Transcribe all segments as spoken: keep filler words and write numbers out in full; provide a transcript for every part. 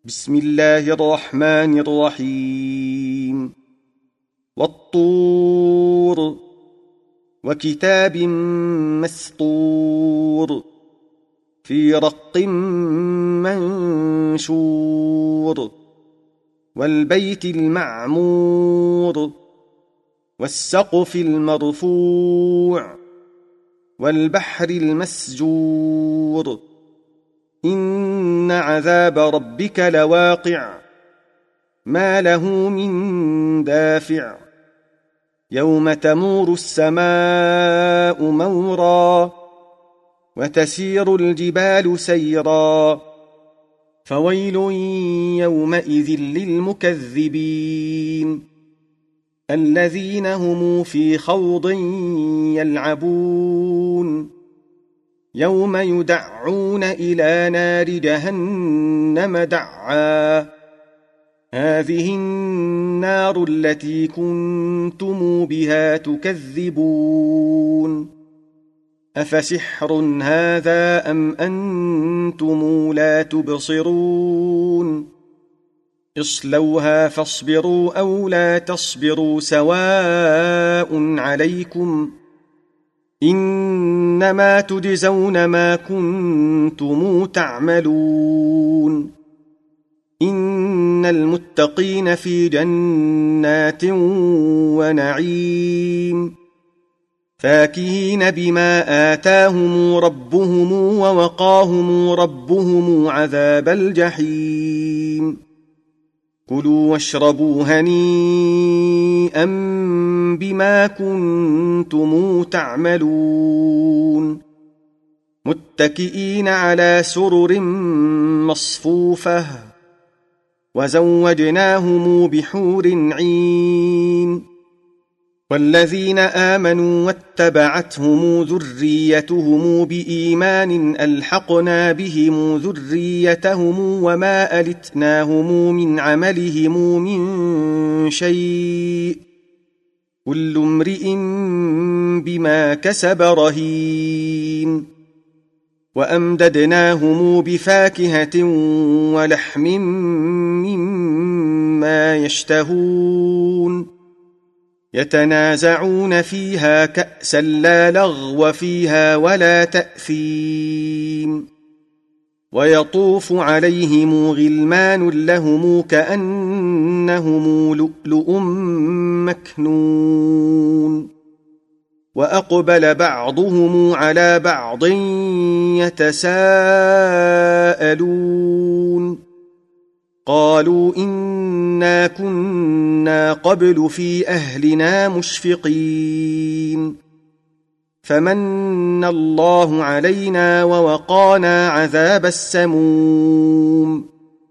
بسم الله الرحمن الرحيم والطور وكتاب مسطور في رق منشور والبيت المعمور والسقف المرفوع والبحر المسجور إن عذاب ربك لواقع ما له من دافع يوم تمور السماء مورا وتسير الجبال سيرا فويل يومئذ للمكذبين الذين هم في خوض يلعبون يوم يدعون إلى نار جهنم دعا هذه النار التي كنتم بها تكذبون أفسحر هذا أم أنتم لا تبصرون اصلوها فاصبروا أو لا تصبروا سواء عليكم إنما تجزون ما كنتم تعملون إن المتقين في جنات ونعيم فاكهين بما آتاهم ربهم ووقاهم ربهم عذاب الجحيم كلوا واشربوا هنيئا بما كنتم تعملون متكئين على سرر مصفوفة وزوجناهم بحور عين والذين آمنوا واتبعتهم ذريتهم بإيمان ألحقنا بهم ذريتهم وما ألتناهم من عملهم من شيء كل امرئ بما كسب رهين وأمددناهم بفاكهة ولحم مما يشتهون يتنازعون فيها كأسا لا لغو فيها ولا تأثيم ويطوف عليهم غلمان لهم كأنهم لؤلؤ مكنون وأقبل بعضهم على بعض يتساءلون قالوا إنا كنا قبل في أهلنا مشفقين فمن الله علينا ووقانا عذاب السموم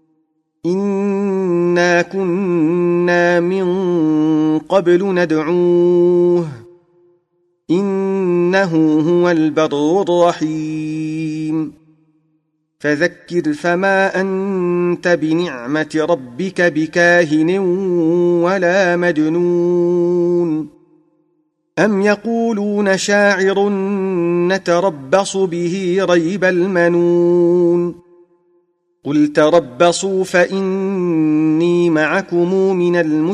إنا كنا من قبل ندعوه إنه هو البر الرحيم فذكر فما أنت بنعمة ربك بكاهن ولا مجنون أم يقولون شاعر نتربص به ريب المنون قل تربصوا فإني معكم من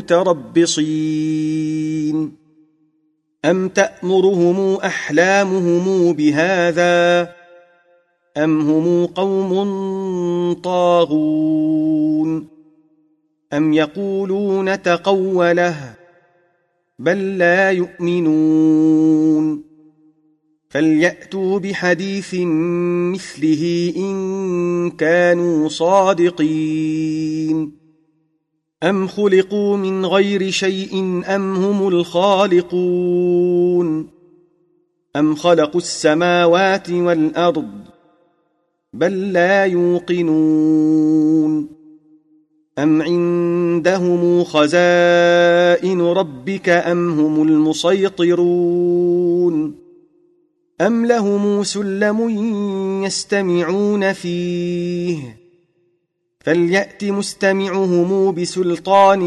المتربصين أم تأمرهم أحلامهم بهذا أم هم قوم طاغون أم يقولون تقوله بل لا يؤمنون فليأتوا بحديث مثله إن كانوا صادقين أم خلقوا من غير شيء أم هم الخالقون أم خلقوا السماوات والأرض بل لا يوقنون أم عندهم خزائن ربك أم هم المسيطرون أم لهم سلم يستمعون فيه فليأت مستمعهم بسلطان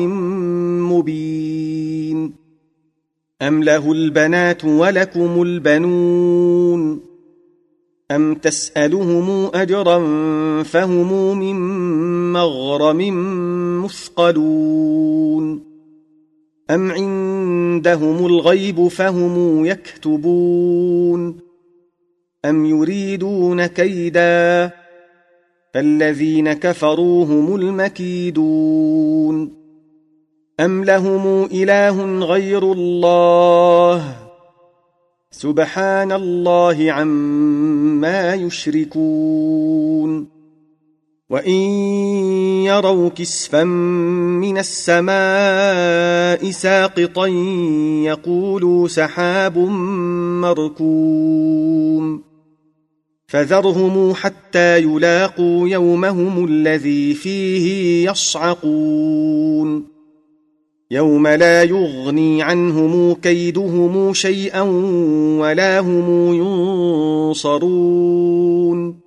مبين أم له البنات ولكم البنون أم تسألهم أجرا فهم من مغرم مثقلون أم عندهم الغيب فهم يكتبون أم يريدون كيدا فالذين كفروا هم المكيدون أم لهم إله غير الله سبحان الله عما يشركون وإن يروا كسفا من السماء ساقطا يقولوا سحاب مركوم فذرهم حتى يلاقوا يومهم الذي فيه يصعقون يوم لا يغني عنهم كيدهم شيئا ولا هم ينصرون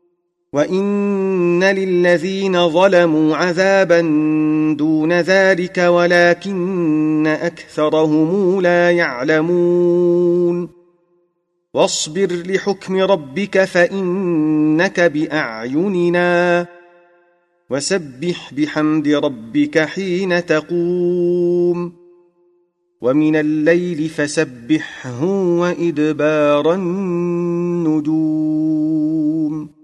وإن للذين ظلموا عذابا دون ذلك ولكن أكثرهم لا يعلمون واصبر لحكم ربك فإنك بأعيننا وسبح بحمد ربك حين تقوم ومن الليل فسبحه وإدبار النجوم